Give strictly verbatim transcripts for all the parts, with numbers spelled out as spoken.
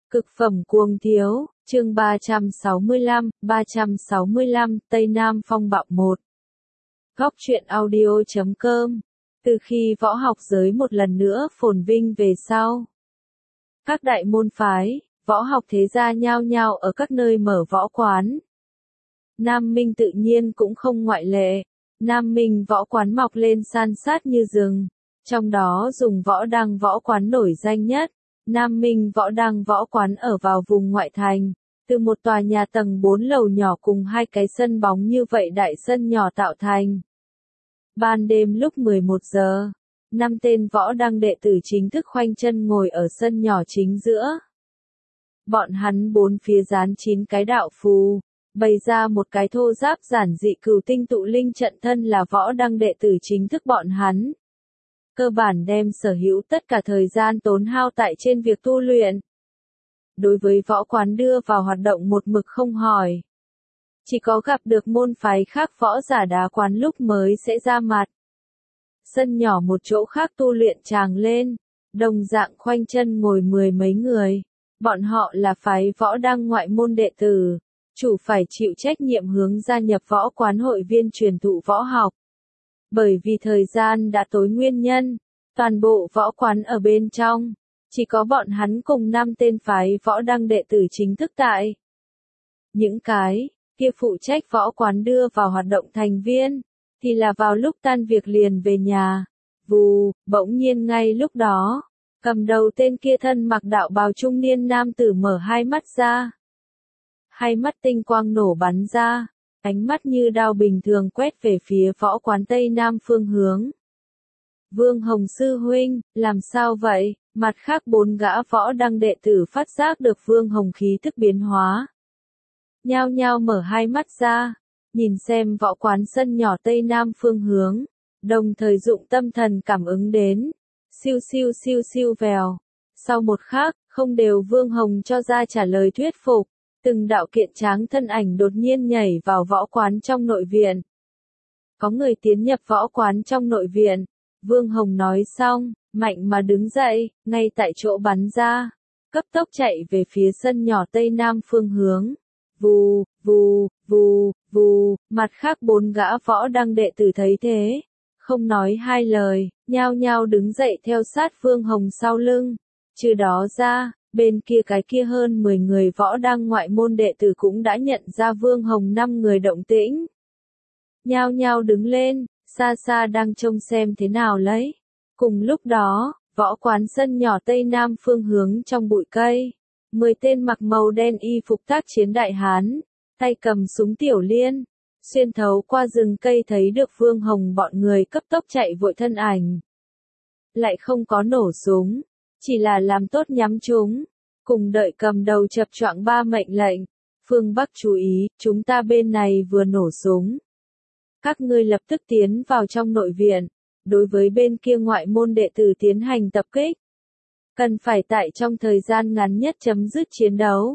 Cực phẩm cuồng thiếu, chương ba trăm sáu mươi lăm, ba trăm sáu mươi lăm, Tây Nam Phong Bạo một. Góc truyện audio chấm com. Từ khi võ học giới một lần nữa phồn vinh về sau, các đại môn phái, võ học thế gia nhao nhao ở các nơi mở võ quán. Nam Minh tự nhiên cũng không ngoại lệ. Nam Minh võ quán mọc lên san sát như rừng, trong đó dùng võ đăng võ quán nổi danh nhất. Nam Minh võ đăng võ quán ở vào vùng ngoại thành, từ một tòa nhà tầng bốn lầu nhỏ cùng hai cái sân bóng như vậy đại sân nhỏ tạo thành. Ban đêm lúc mười một giờ, năm tên võ đăng đệ tử chính thức khoanh chân ngồi ở sân nhỏ chính giữa. Bọn hắn bốn phía dán chín cái đạo phù, bày ra một cái thô giáp giản dị cửu tinh tụ linh trận thân là võ đăng đệ tử chính thức bọn hắn. Cơ bản đem sở hữu tất cả thời gian tốn hao tại trên việc tu luyện. Đối với võ quán đưa vào hoạt động một mực không hỏi. Chỉ có gặp được môn phái khác võ giả đá quán lúc mới sẽ ra mặt. Sân nhỏ một chỗ khác tu luyện tràng lên, đồng dạng khoanh chân ngồi mười mấy người. Bọn họ là phái võ đăng ngoại môn đệ tử, chủ phải chịu trách nhiệm hướng gia nhập võ quán hội viên truyền thụ võ học. Bởi vì thời gian đã tối nguyên nhân, toàn bộ võ quán ở bên trong, chỉ có bọn hắn cùng năm tên phái võ đăng đệ tử chính thức tại. Những cái kia phụ trách võ quán đưa vào hoạt động thành viên, thì là vào lúc tan việc liền về nhà. Vù, bỗng nhiên ngay lúc đó, cầm đầu tên kia thân mặc đạo bào trung niên nam tử mở hai mắt ra. Hai mắt tinh quang nổ bắn ra. Ánh mắt như đao bình thường quét về phía võ quán Tây Nam phương hướng. Vương Hồng sư huynh, làm sao vậy? Mặt khác bốn gã võ đăng đệ tử phát giác được Vương Hồng khí tức biến hóa. Nhao nhao mở hai mắt ra, nhìn xem võ quán sân nhỏ Tây Nam phương hướng, đồng thời dụng tâm thần cảm ứng đến. Siêu siêu siêu siêu vèo. Sau một khắc, không đều Vương Hồng cho ra trả lời thuyết phục. Từng đạo kiện tráng thân ảnh đột nhiên nhảy vào võ quán trong nội viện. Có người tiến nhập võ quán trong nội viện. Vương Hồng nói xong, mạnh mà đứng dậy, ngay tại chỗ bắn ra. Cấp tốc chạy về phía sân nhỏ Tây Nam phương hướng. Vù, vù, vù, vù, mặt khác bốn gã võ đăng đệ tử thấy thế. Không nói hai lời, nhao nhao đứng dậy theo sát Vương Hồng sau lưng. Trừ đó ra, bên kia cái kia hơn mười người võ đăng ngoại môn đệ tử cũng đã nhận ra Vương Hồng năm người động tĩnh. Nhao nhao đứng lên, xa xa đang trông xem thế nào lấy. Cùng lúc đó, võ quán sân nhỏ Tây Nam phương hướng trong bụi cây. Mười tên mặc màu đen y phục tác chiến đại hán, tay cầm súng tiểu liên, xuyên thấu qua rừng cây thấy được Vương Hồng bọn người cấp tốc chạy vội thân ảnh. Lại không có nổ súng. Chỉ là làm tốt nhắm chúng, cùng đợi cầm đầu chập choạng ba mệnh lệnh. Phương Bắc chú ý, chúng ta bên này vừa nổ súng. Các ngươi lập tức tiến vào trong nội viện, đối với bên kia ngoại môn đệ tử tiến hành tập kích. Cần phải tại trong thời gian ngắn nhất chấm dứt chiến đấu.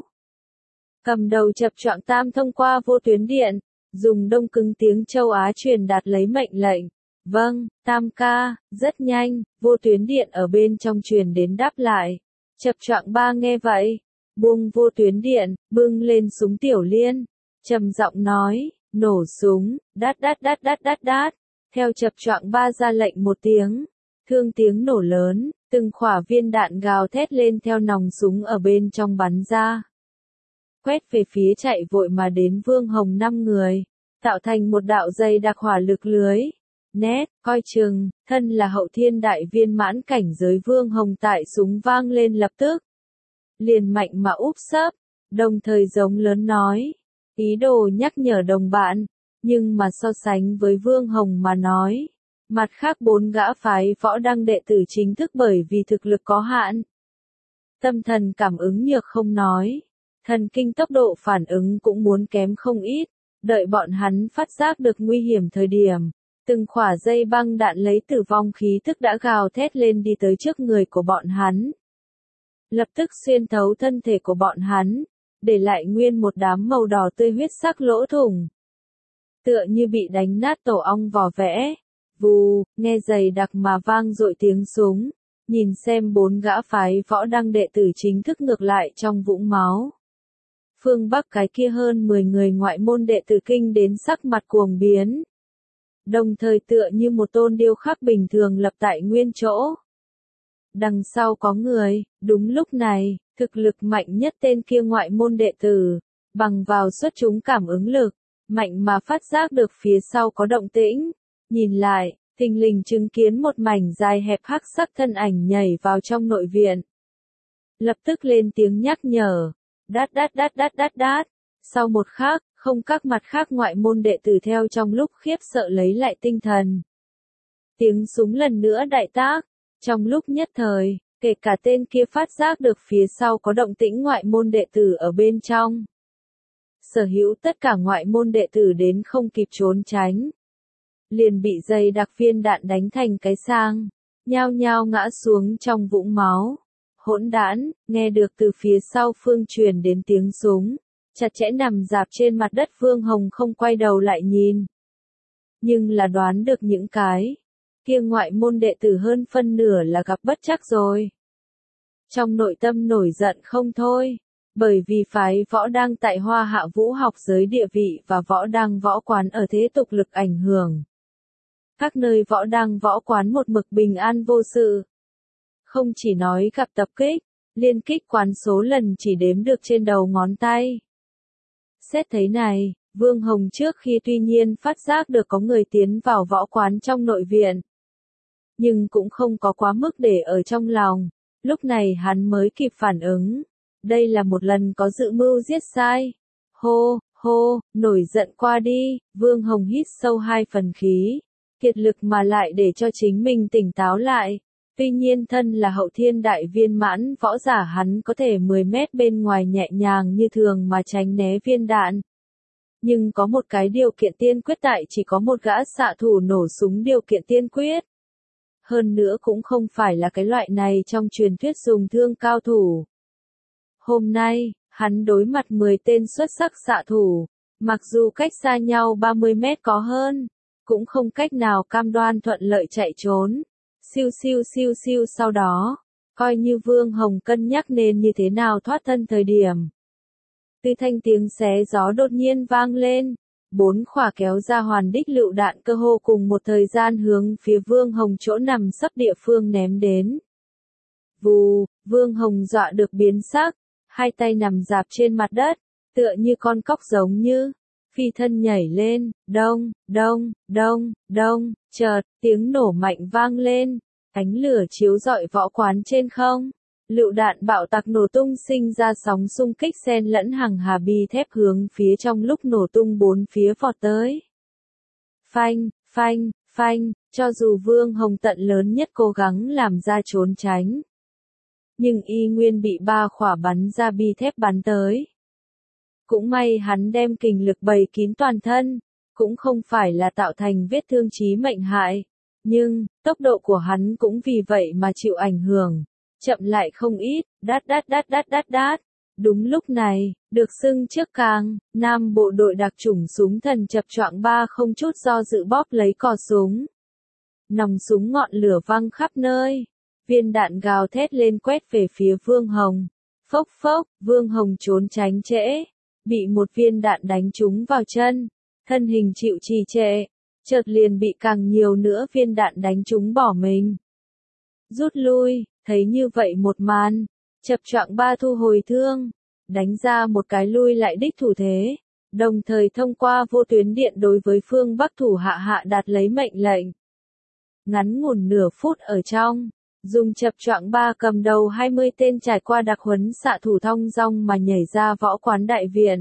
Cầm đầu chập choạng tam thông qua vô tuyến điện, dùng đông cứng tiếng châu Á truyền đạt lấy mệnh lệnh. Vâng, Tam ca, rất nhanh, vô tuyến điện ở bên trong truyền đến đáp lại. Chập choạng ba nghe vậy, buông vô tuyến điện, bưng lên súng tiểu liên, trầm giọng nói, nổ súng, đát đát đát đát đát đát. Theo chập choạng ba ra lệnh một tiếng, thương tiếng nổ lớn, từng khỏa viên đạn gào thét lên theo nòng súng ở bên trong bắn ra. Quét về phía chạy vội mà đến Vương Hồng năm người, tạo thành một đạo dày đặc hỏa lực lưới. Nét, coi chừng, thân là hậu thiên đại viên mãn cảnh giới Vương Hồng tại súng vang lên lập tức. Liền mạnh mà úp sấp, đồng thời giống lớn nói. Ý đồ nhắc nhở đồng bạn, nhưng mà so sánh với Vương Hồng mà nói. Mặt khác bốn gã phái võ đăng đệ tử chính thức bởi vì thực lực có hạn. Tâm thần cảm ứng nhược không nói. Thần kinh tốc độ phản ứng cũng muốn kém không ít. Đợi bọn hắn phát giác được nguy hiểm thời điểm. Từng khỏa dây băng đạn lấy tử vong khí thức đã gào thét lên đi tới trước người của bọn hắn. Lập tức xuyên thấu thân thể của bọn hắn, để lại nguyên một đám màu đỏ tươi huyết sắc lỗ thủng. Tựa như bị đánh nát tổ ong vỏ vẽ. Vù, nghe dày đặc mà vang dội tiếng súng. nhìn xem bốn gã phái võ đăng đệ tử chính thức ngược lại trong vũng máu. Phương Bắc cái kia hơn mười người ngoại môn đệ tử kinh đến sắc mặt cuồng biến. Đồng thời tựa như một tôn điêu khắc bình thường lập tại nguyên chỗ. Đằng sau có người, đúng lúc này, thực lực mạnh nhất tên kia ngoại môn đệ tử, bằng vào xuất chúng cảm ứng lực, mạnh mà phát giác được phía sau có động tĩnh, nhìn lại, thình lình chứng kiến một mảnh dài hẹp hắc sắc thân ảnh nhảy vào trong nội viện. Lập tức lên tiếng nhắc nhở, đát đát đát đát đát đát, sau một khắc, không các mặt khác ngoại môn đệ tử theo trong lúc khiếp sợ lấy lại tinh thần. Tiếng súng lần nữa đại tác, trong lúc nhất thời, kể cả tên kia phát giác được phía sau có động tĩnh ngoại môn đệ tử ở bên trong. Sở hữu tất cả ngoại môn đệ tử đến không kịp trốn tránh. Liền bị dây đặc viên đạn đánh thành cái sang, nhao nhao ngã xuống trong vũng máu. Hỗn đản, nghe được từ phía sau phương truyền đến tiếng súng, chặt chẽ nằm dạp trên mặt đất Vương Hồng không quay đầu lại nhìn. Nhưng là đoán được những cái kia ngoại môn đệ tử hơn phân nửa là gặp bất trắc rồi. Trong nội tâm nổi giận không thôi, bởi vì phái võ đang tại Hoa Hạ Vũ học giới địa vị và võ đang võ quán ở thế tục lực ảnh hưởng. Các nơi võ đang võ quán một mực bình an vô sự. Không chỉ nói gặp tập kích, liên kích quán số lần chỉ đếm được trên đầu ngón tay. Xét thấy này, Vương Hồng trước khi tuy nhiên phát giác được có người tiến vào võ quán trong nội viện. Nhưng cũng không có quá mức để ở trong lòng, lúc này hắn mới kịp phản ứng. Đây là một lần có dự mưu giết sai. Hô, hô, nổi giận qua đi, Vương Hồng hít sâu hai phần khí, kiệt lực mà lại để cho chính mình tỉnh táo lại. Tuy nhiên thân là hậu thiên đại viên mãn võ giả hắn có thể mười mét bên ngoài nhẹ nhàng như thường mà tránh né viên đạn. Nhưng có một cái điều kiện tiên quyết tại chỉ có một gã xạ thủ nổ súng điều kiện tiên quyết. Hơn nữa cũng không phải là cái loại này trong truyền thuyết dùng thương cao thủ. Hôm nay, hắn đối mặt mười tên xuất sắc xạ thủ, mặc dù cách xa nhau ba mươi mét có hơn, cũng không cách nào cam đoan thuận lợi chạy trốn. Siêu siêu siêu siêu sau đó, coi như Vương Hồng cân nhắc nên như thế nào thoát thân thời điểm. Từ thanh tiếng xé gió đột nhiên vang lên, bốn khỏa kéo ra hoàn đích lựu đạn cơ hồ cùng một thời gian hướng phía Vương Hồng chỗ nằm sấp địa phương ném đến. Vù, Vương Hồng dọa được biến sắc, hai tay nằm dạp trên mặt đất, tựa như con cóc giống như phi thân nhảy lên, đông, đông, đông, đông, chợt, tiếng nổ mạnh vang lên, ánh lửa chiếu rọi võ quán trên không. Lựu đạn bạo tạc nổ tung sinh ra sóng xung kích xen lẫn hàng hà bi thép hướng phía trong lúc nổ tung bốn phía vọt tới. Phanh, phanh, phanh, cho dù Vương Hồng tận lớn nhất cố gắng làm ra trốn tránh. Nhưng y nguyên bị ba khỏa bắn ra bi thép bắn tới. Cũng may hắn đem kình lực bày kín toàn thân, cũng không phải là tạo thành vết thương chí mệnh hại. Nhưng, tốc độ của hắn cũng vì vậy mà chịu ảnh hưởng. Chậm lại không ít, đát đát đát đát đát đát. Đúng lúc này, được xưng trước càng, Nam bộ đội đặc chủng súng thần chập choạng ba không chút do dự bóp lấy cò súng. Nòng súng ngọn lửa văng khắp nơi. Viên đạn gào thét lên quét về phía Vương Hồng. Phốc phốc, Vương Hồng trốn tránh trễ. Bị một viên đạn đánh trúng vào chân. Thân hình chịu trì trệ. Chợt liền bị càng nhiều nữa viên đạn đánh trúng bỏ mình. Rút lui, thấy như vậy một màn. Chập choạng ba thu hồi thương. Đánh ra một cái lui lại đích thủ thế. Đồng thời thông qua vô tuyến điện đối với phương Bắc thủ hạ hạ đạt lấy mệnh lệnh. Ngắn ngủn nửa phút ở trong. Dùng chập choạng ba cầm đầu hai mươi tên trải qua đặc huấn xạ thủ thong dong mà nhảy ra võ quán đại viện.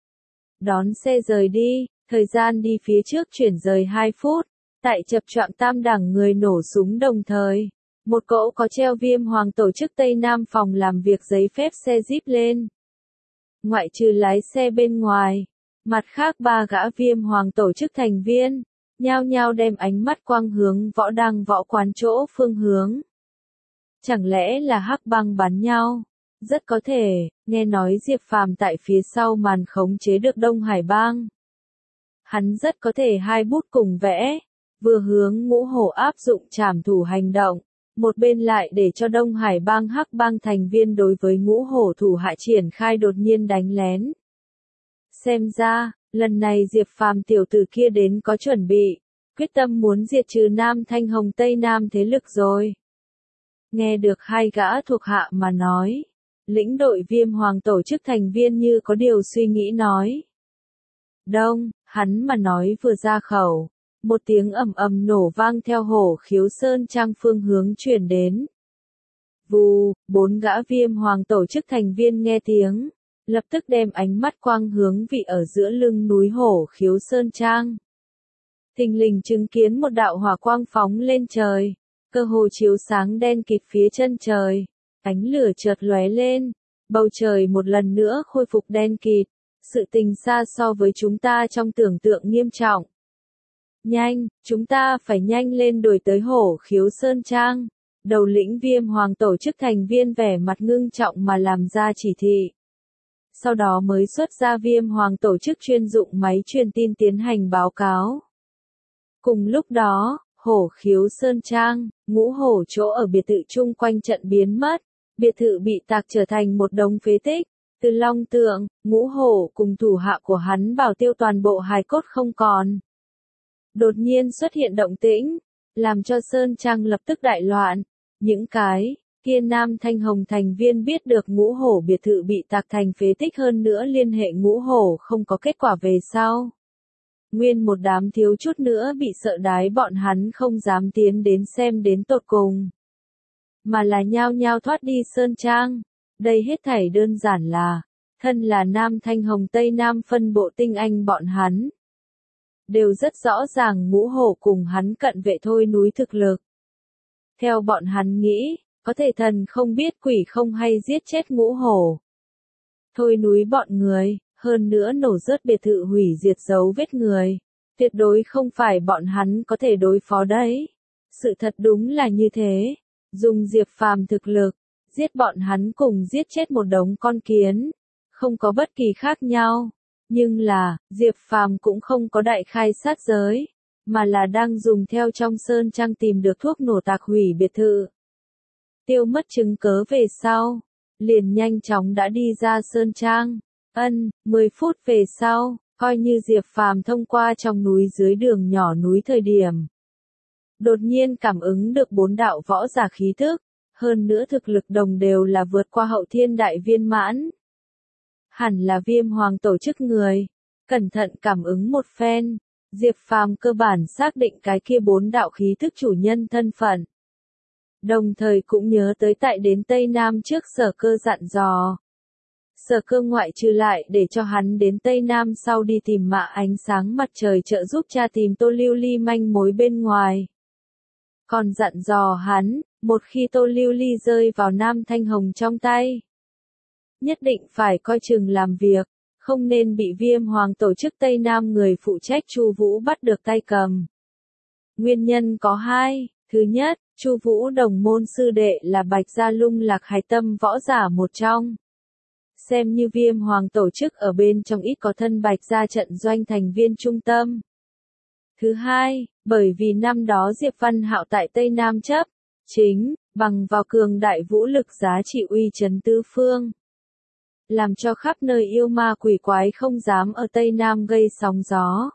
Đón xe rời đi, thời gian đi phía trước chuyển rời hai phút, tại chập choạng tam đẳng người nổ súng đồng thời. Một cỗ có treo Viêm Hoàng tổ chức Tây Nam phòng làm việc giấy phép xe Jeep lên. Ngoại trừ lái xe bên ngoài, mặt khác ba gã Viêm Hoàng tổ chức thành viên, nhao nhao đem ánh mắt quang hướng võ đăng võ quán chỗ phương hướng. Chẳng lẽ là hắc băng bắn nhau? Rất có thể, nghe nói Diệp Phàm tại phía sau màn khống chế được Đông Hải bang. Hắn rất có thể hai bút cùng vẽ, vừa hướng Ngũ Hổ áp dụng trảm thủ hành động, một bên lại để cho Đông Hải bang Hắc bang thành viên đối với ngũ hổ thủ hạ triển khai đột nhiên đánh lén. Xem ra, lần này Diệp Phàm tiểu tử kia đến có chuẩn bị, quyết tâm muốn diệt trừ Nam Thanh Hồng Tây Nam thế lực rồi. Nghe được hai gã thuộc hạ mà nói, lĩnh đội Viêm Hoàng tổ chức thành viên như có điều suy nghĩ nói. Đông, hắn mà nói vừa ra khẩu, một tiếng ầm ầm nổ vang theo Hổ Khiếu Sơn Trang phương hướng truyền đến. Vù, bốn gã Viêm Hoàng tổ chức thành viên nghe tiếng, lập tức đem ánh mắt quang hướng vị ở giữa lưng núi Hổ Khiếu Sơn Trang. Thình lình chứng kiến một đạo hỏa quang phóng lên trời, cơ hồ chiếu sáng đen kịt phía chân trời, ánh lửa chợt lóe lên, bầu trời một lần nữa khôi phục đen kịt, sự tình xa so với chúng ta trong tưởng tượng nghiêm trọng. Nhanh, chúng ta phải nhanh lên đuổi tới Hổ Khiếu Sơn Trang. Đầu lĩnh Viêm Hoàng tổ chức thành viên vẻ mặt ngưng trọng mà làm ra chỉ thị. Sau đó mới xuất ra Viêm Hoàng tổ chức chuyên dụng máy truyền tin tiến hành báo cáo. Cùng lúc đó, Hổ Khiếu Sơn Trang, ngũ hổ chỗ ở biệt thự chung quanh trận biến mất, biệt thự bị tạc trở thành một đống phế tích, từ Long Tượng, ngũ hổ cùng thủ hạ của hắn bảo tiêu toàn bộ hài cốt không còn. Đột nhiên xuất hiện động tĩnh, làm cho Sơn Trang lập tức đại loạn, những cái kia Nam Thanh Hồng thành viên biết được ngũ hổ biệt thự bị tạc thành phế tích hơn nữa liên hệ ngũ hổ không có kết quả về sau. Nguyên một đám thiếu chút nữa bị sợ đái bọn hắn không dám tiến đến xem đến tột cùng. Mà là nhao nhao thoát đi Sơn Trang. Đây hết thảy đơn giản là, thân là Nam Thanh Hồng Tây Nam phân bộ tinh anh bọn hắn. Đều rất rõ ràng ngũ hổ cùng hắn cận vệ thôi núi thực lực. Theo bọn hắn nghĩ, có thể thần không biết quỷ không hay giết chết ngũ hổ. Thôi núi bọn người, hơn nữa nổ rớt biệt thự hủy diệt dấu vết người. Tuyệt đối không phải bọn hắn có thể đối phó đấy. Sự thật đúng là như thế. Dùng Diệp Phàm thực lực, giết bọn hắn cùng giết chết một đống con kiến. Không có bất kỳ khác nhau. Nhưng là, Diệp Phàm cũng không có đại khai sát giới. Mà là đang dùng theo trong Sơn Trang tìm được thuốc nổ tạc hủy biệt thự. Tiêu mất chứng cớ về sau. Liền nhanh chóng đã đi ra Sơn Trang. Ân, mười phút về sau, coi như Diệp Phàm thông qua trong núi dưới đường nhỏ núi thời điểm. Đột nhiên cảm ứng được bốn đạo võ giả khí thức, hơn nữa thực lực đồng đều là vượt qua hậu thiên đại viên mãn. Hẳn là Viêm Hoàng tổ chức người, cẩn thận cảm ứng một phen, Diệp Phàm cơ bản xác định cái kia bốn đạo khí thức chủ nhân thân phận. Đồng thời cũng nhớ tới tại đến Tây Nam trước Sở Cơ dặn dò. Sở Cơ ngoại trừ lại để cho hắn đến Tây Nam sau đi tìm mạ ánh sáng mặt trời trợ giúp cha tìm Tô Lưu Ly manh mối bên ngoài. Còn dặn dò hắn, một khi Tô Lưu Ly rơi vào Nam Thanh Hồng trong tay, nhất định phải coi chừng làm việc, không nên bị Viêm Hoàng tổ chức Tây Nam người phụ trách Chu Vũ bắt được tay cầm. Nguyên nhân có hai, thứ nhất, Chu Vũ đồng môn sư đệ là Bạch Gia Lung Lạc Hải Tâm võ giả một trong. Xem như Viêm Hoàng tổ chức ở bên trong ít có thân Bạch Gia trận doanh thành viên trung tâm. Thứ hai, bởi vì năm đó Diệp Văn Hạo tại Tây Nam chấp, chính, bằng vào cường đại vũ lực giá trị uy chấn tứ phương. Làm cho khắp nơi yêu ma quỷ quái không dám ở Tây Nam gây sóng gió.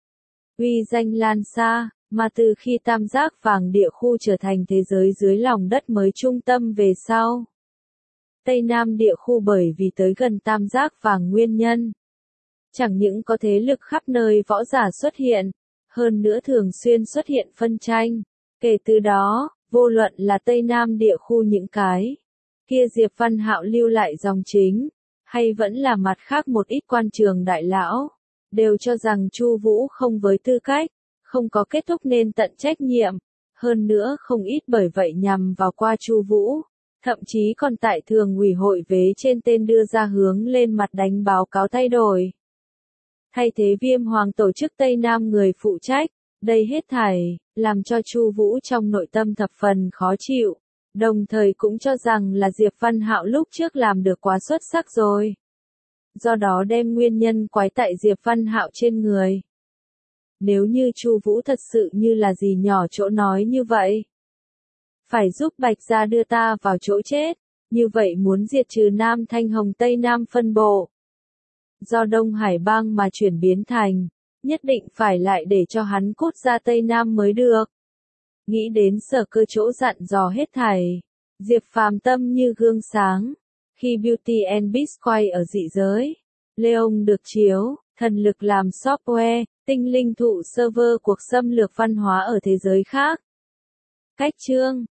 Uy danh lan xa, mà từ khi Tam Giác Vàng địa khu trở thành thế giới dưới lòng đất mới trung tâm về sau. Tây Nam địa khu bởi vì tới gần Tam Giác Vàng nguyên nhân. Chẳng những có thế lực khắp nơi võ giả xuất hiện, hơn nữa thường xuyên xuất hiện phân tranh. Kể từ đó, vô luận là Tây Nam địa khu những cái kia Diệp Văn Hạo lưu lại dòng chính, hay vẫn là mặt khác một ít quan trường đại lão, đều cho rằng Chu Vũ không với tư cách, không có kết thúc nên tận trách nhiệm, hơn nữa không ít bởi vậy nhằm vào qua Chu Vũ, thậm chí còn tại thường ủy hội vế trên tên đưa ra hướng lên mặt đánh báo cáo thay đổi. Thay thế Viêm Hoàng tổ chức Tây Nam người phụ trách, đây hết thảy, làm cho Chu Vũ trong nội tâm thập phần khó chịu, đồng thời cũng cho rằng là Diệp Văn Hạo lúc trước làm được quá xuất sắc rồi. Do đó đem nguyên nhân quái tại Diệp Văn Hạo trên người. Nếu như Chu Vũ thật sự như là gì nhỏ chỗ nói như vậy, phải giúp Bạch Gia đưa ta vào chỗ chết, như vậy muốn diệt trừ Nam Thanh Hồng Tây Nam phân bộ. Do Đông Hải bang mà chuyển biến thành, nhất định phải lại để cho hắn cút ra Tây Nam mới được. Nghĩ đến Sở Cơ chỗ dặn dò hết thảy, Diệp Phàm tâm như gương sáng. Khi Beauty and Beast quay ở dị giới, Leon được chiếu, thần lực làm software, tinh linh thụ server cuộc xâm lược văn hóa ở thế giới khác. Cách chương